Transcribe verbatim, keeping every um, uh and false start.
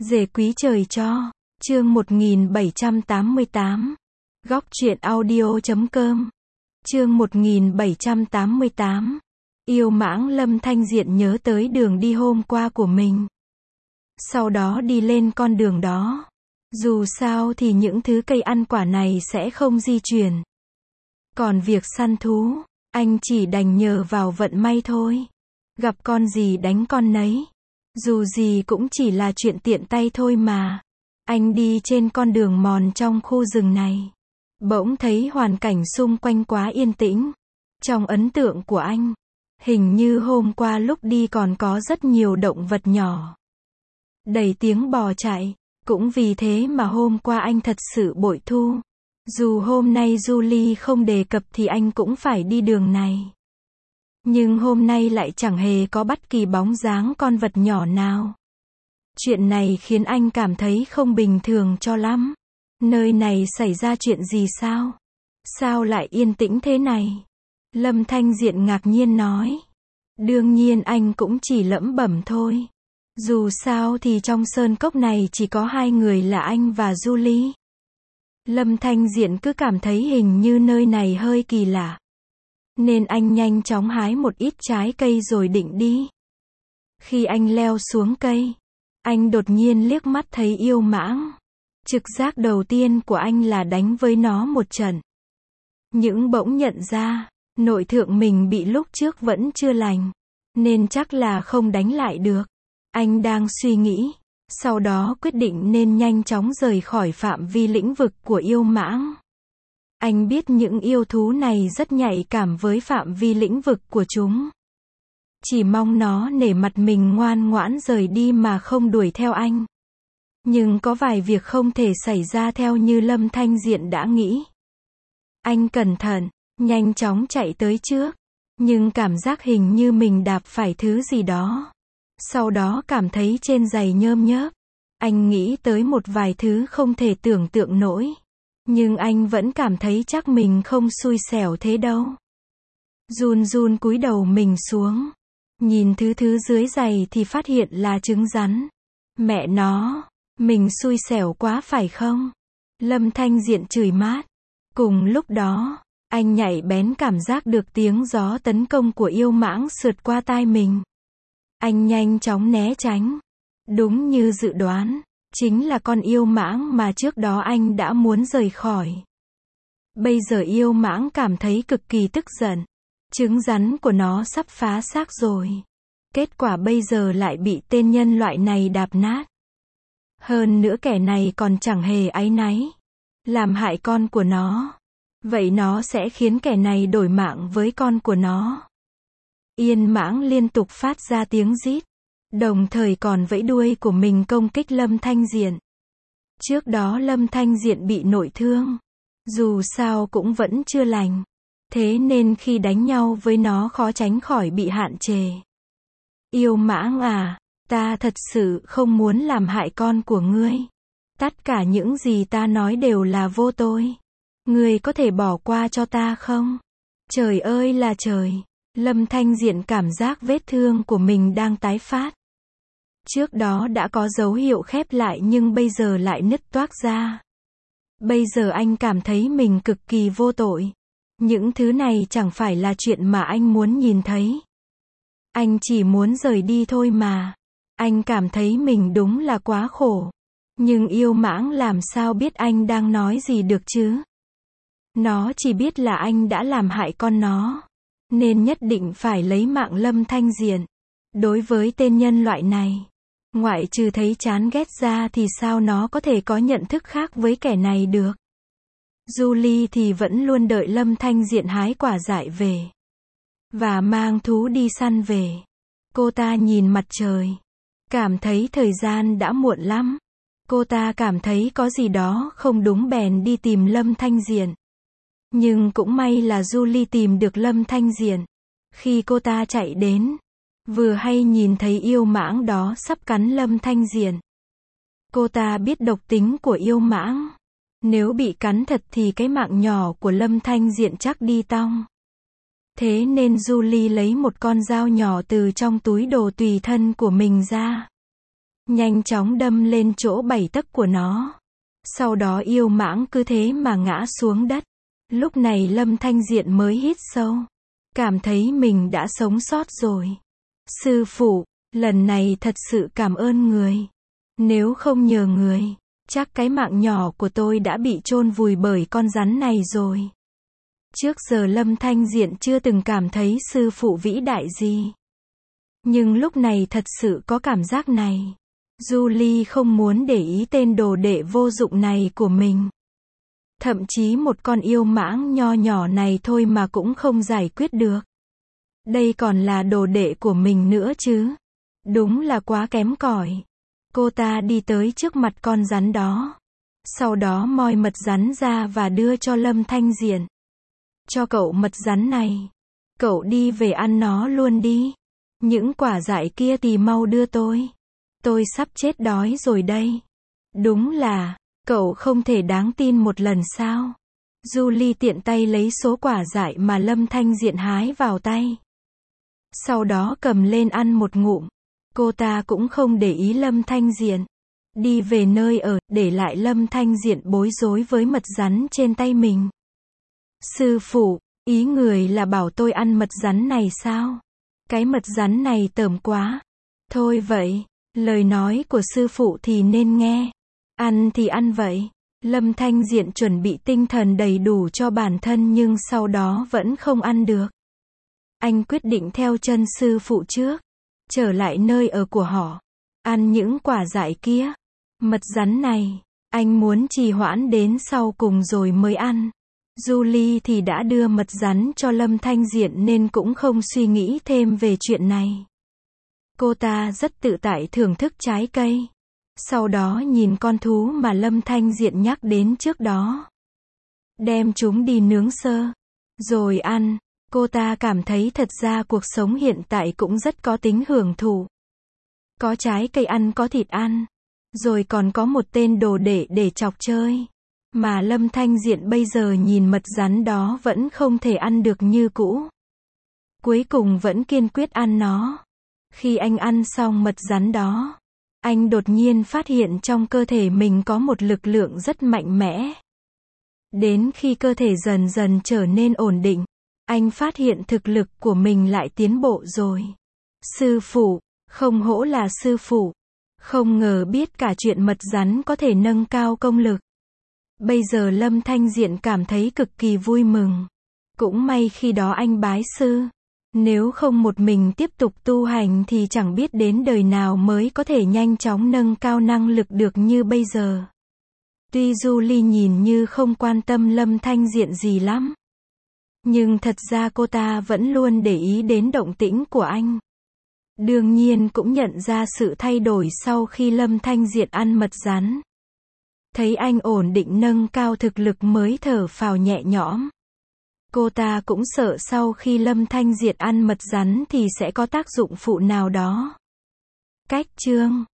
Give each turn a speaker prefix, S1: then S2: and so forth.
S1: Dề quý trời cho. Chương một nghìn bảy trăm tám mươi tám. Góc truyện audio.com. Chương một nghìn bảy trăm tám mươi tám. Yêu mãng. Lâm Thanh Diện nhớ tới đường đi hôm qua của mình. Sau đó đi lên con đường đó. Dù sao thì những thứ cây ăn quả này sẽ không di chuyển. Còn việc săn thú, anh chỉ đành nhờ vào vận may thôi. Gặp con gì đánh con nấy. Dù gì cũng chỉ là chuyện tiện tay thôi mà. Anh đi trên con đường mòn trong khu rừng này. Bỗng thấy hoàn cảnh xung quanh quá yên tĩnh. Trong ấn tượng của anh, hình như hôm qua lúc đi còn có rất nhiều động vật nhỏ. Đầy tiếng bò chạy. Cũng vì thế mà hôm qua anh thật sự bội thu. Dù hôm nay Julie không đề cập thì anh cũng phải đi đường này. Nhưng hôm nay lại chẳng hề có bất kỳ bóng dáng con vật nhỏ nào. Chuyện này khiến anh cảm thấy không bình thường cho lắm. Nơi này xảy ra chuyện gì sao? Sao lại yên tĩnh thế này? Lâm Thanh Diện ngạc nhiên nói. Đương nhiên anh cũng chỉ lẩm bẩm thôi. Dù sao thì trong sơn cốc này chỉ có hai người là anh và Julie. Lâm Thanh Diện cứ cảm thấy hình như nơi này hơi kỳ lạ. Nên anh nhanh chóng hái một ít trái cây rồi định đi. Khi anh leo xuống cây, anh đột nhiên liếc mắt thấy yêu mãng. Trực giác đầu tiên của anh là đánh với nó một trận. Nhưng bỗng nhận ra, nội thượng mình bị lúc trước vẫn chưa lành. Nên chắc là không đánh lại được. Anh đang suy nghĩ, sau đó quyết định nên nhanh chóng rời khỏi phạm vi lĩnh vực của yêu mãng. Anh biết những yêu thú này rất nhạy cảm với phạm vi lĩnh vực của chúng. Chỉ mong nó nể mặt mình ngoan ngoãn rời đi mà không đuổi theo anh. Nhưng có vài việc không thể xảy ra theo như Lâm Thanh Diện đã nghĩ. Anh cẩn thận, nhanh chóng chạy tới trước. Nhưng cảm giác hình như mình đạp phải thứ gì đó. Sau đó cảm thấy trên giày nhơm nhớp. Anh nghĩ tới một vài thứ không thể tưởng tượng nổi. Nhưng anh vẫn cảm thấy chắc mình không xui xẻo thế đâu. Run run cúi đầu mình xuống. Nhìn thứ thứ dưới giày thì phát hiện là trứng rắn. Mẹ nó, mình xui xẻo quá phải không? Lâm Thanh Diện chửi mát. Cùng lúc đó, anh nhạy bén cảm giác được tiếng gió tấn công của yêu mãng sượt qua tai mình. Anh nhanh chóng né tránh. Đúng như dự đoán, chính là con yêu mãng mà trước đó anh đã muốn rời khỏi. Bây giờ yêu mãng cảm thấy cực kỳ tức giận. Trứng rắn của nó sắp phá xác rồi. Kết quả bây giờ lại bị tên nhân loại này đạp nát. Hơn nữa kẻ này còn chẳng hề áy náy. Làm hại con của nó. Vậy nó sẽ khiến kẻ này đổi mạng với con của nó. Yên mãng liên tục phát ra tiếng rít. Đồng thời còn vẫy đuôi của mình công kích Lâm Thanh Diện. Trước đó Lâm Thanh Diện bị nội thương. Dù sao cũng vẫn chưa lành. Thế nên khi đánh nhau với nó khó tránh khỏi bị hạn chế. Yêu mãng à, ta thật sự không muốn làm hại con của ngươi. Tất cả những gì ta nói đều là vô tội. Ngươi có thể bỏ qua cho ta không? Trời ơi là trời. Lâm Thanh Diện cảm giác vết thương của mình đang tái phát. Trước đó đã có dấu hiệu khép lại nhưng bây giờ lại nứt toác ra. Bây giờ anh cảm thấy mình cực kỳ vô tội. Những thứ này chẳng phải là chuyện mà anh muốn nhìn thấy. Anh chỉ muốn rời đi thôi mà. Anh cảm thấy mình đúng là quá khổ. Nhưng yêu mãng làm sao biết anh đang nói gì được chứ? Nó chỉ biết là anh đã làm hại con nó. Nên nhất định phải lấy mạng Lâm Thanh Diện. Đối với tên nhân loại này, ngoại trừ thấy chán ghét ra thì sao nó có thể có nhận thức khác với kẻ này được. Julie thì vẫn luôn đợi Lâm Thanh Diện hái quả dại về. Và mang thú đi săn về. Cô ta nhìn mặt trời. Cảm thấy thời gian đã muộn lắm. Cô ta cảm thấy có gì đó không đúng bèn đi tìm Lâm Thanh Diện. Nhưng cũng may là Julie tìm được Lâm Thanh Diện. Khi cô ta chạy đến, vừa hay nhìn thấy yêu mãng đó sắp cắn Lâm Thanh Diện. Cô ta biết độc tính của yêu mãng. Nếu bị cắn thật thì cái mạng nhỏ của Lâm Thanh Diện chắc đi tong. Thế nên Julie lấy một con dao nhỏ từ trong túi đồ tùy thân của mình ra. nhanh chóng đâm lên chỗ bảy tấc của nó. Sau đó yêu mãng cứ thế mà ngã xuống đất. Lúc này Lâm Thanh Diện mới hít sâu, cảm thấy mình đã sống sót rồi. Sư phụ, lần này thật sự cảm ơn người. Nếu không nhờ người, chắc cái mạng nhỏ của tôi đã bị chôn vùi bởi con rắn này rồi. Trước giờ Lâm Thanh Diện chưa từng cảm thấy sư phụ vĩ đại gì. Nhưng lúc này thật sự có cảm giác này. Julie không muốn để ý tên đồ đệ vô dụng này của mình. Thậm chí một con yêu mãng nho nhỏ này thôi mà cũng không giải quyết được. Đây còn là đồ đệ của mình nữa chứ. Đúng là quá kém cỏi. Cô ta đi tới trước mặt con rắn đó. Sau đó moi mật rắn ra và đưa cho Lâm Thanh Diện. Cho cậu mật rắn này. Cậu đi về ăn nó luôn đi. Những quả dại kia thì mau đưa tôi. Tôi sắp chết đói rồi đây. Đúng là, cậu không thể đáng tin một lần sao? Julie tiện tay lấy số quả dại mà Lâm Thanh Diện hái vào tay. Sau đó cầm lên ăn một ngụm. Cô ta cũng không để ý Lâm Thanh Diện. Đi về nơi ở, để lại Lâm Thanh Diện bối rối với mật rắn trên tay mình. Sư phụ, ý người là bảo tôi ăn mật rắn này sao? Cái mật rắn này tởm quá. Thôi vậy, lời nói của sư phụ thì nên nghe. Ăn thì ăn vậy. Lâm Thanh Diện chuẩn bị tinh thần đầy đủ cho bản thân nhưng sau đó vẫn không ăn được. Anh quyết định theo chân sư phụ trước. Trở lại nơi ở của họ. Ăn những quả dại kia. Mật rắn này, anh muốn trì hoãn đến sau cùng rồi mới ăn. Julie thì đã đưa mật rắn cho Lâm Thanh Diện nên cũng không suy nghĩ thêm về chuyện này. Cô ta rất tự tại thưởng thức trái cây. Sau đó nhìn con thú mà Lâm Thanh Diện nhắc đến trước đó. Đem chúng đi nướng sơ. Rồi ăn. Cô ta cảm thấy thật ra cuộc sống hiện tại cũng rất có tính hưởng thụ. Có trái cây ăn, có thịt ăn. Rồi còn có một tên đồ đệ để chọc chơi. Mà Lâm Thanh Diện bây giờ nhìn mật rắn đó vẫn không thể ăn được như cũ. Cuối cùng vẫn kiên quyết ăn nó. Khi anh ăn xong mật rắn đó, anh đột nhiên phát hiện trong cơ thể mình có một lực lượng rất mạnh mẽ. Đến khi cơ thể dần dần trở nên ổn định, anh phát hiện thực lực của mình lại tiến bộ rồi. Sư phụ, không hổ là sư phụ. Không ngờ biết cả chuyện mật rắn có thể nâng cao công lực. Bây giờ Lâm Thanh Diện cảm thấy cực kỳ vui mừng. Cũng may khi đó anh bái sư. Nếu không một mình tiếp tục tu hành thì chẳng biết đến đời nào mới có thể nhanh chóng nâng cao năng lực được như bây giờ. Tuy Julie nhìn như không quan tâm Lâm Thanh Diện gì lắm. Nhưng thật ra cô ta vẫn luôn để ý đến động tĩnh của anh. Đương nhiên cũng nhận ra sự thay đổi sau khi Lâm Thanh Diện ăn mật rắn. Thấy anh ổn định nâng cao thực lực mới thở phào nhẹ nhõm. Cô ta cũng sợ sau khi Lâm Thanh Diện ăn mật rắn thì sẽ có tác dụng phụ nào đó. Cách chương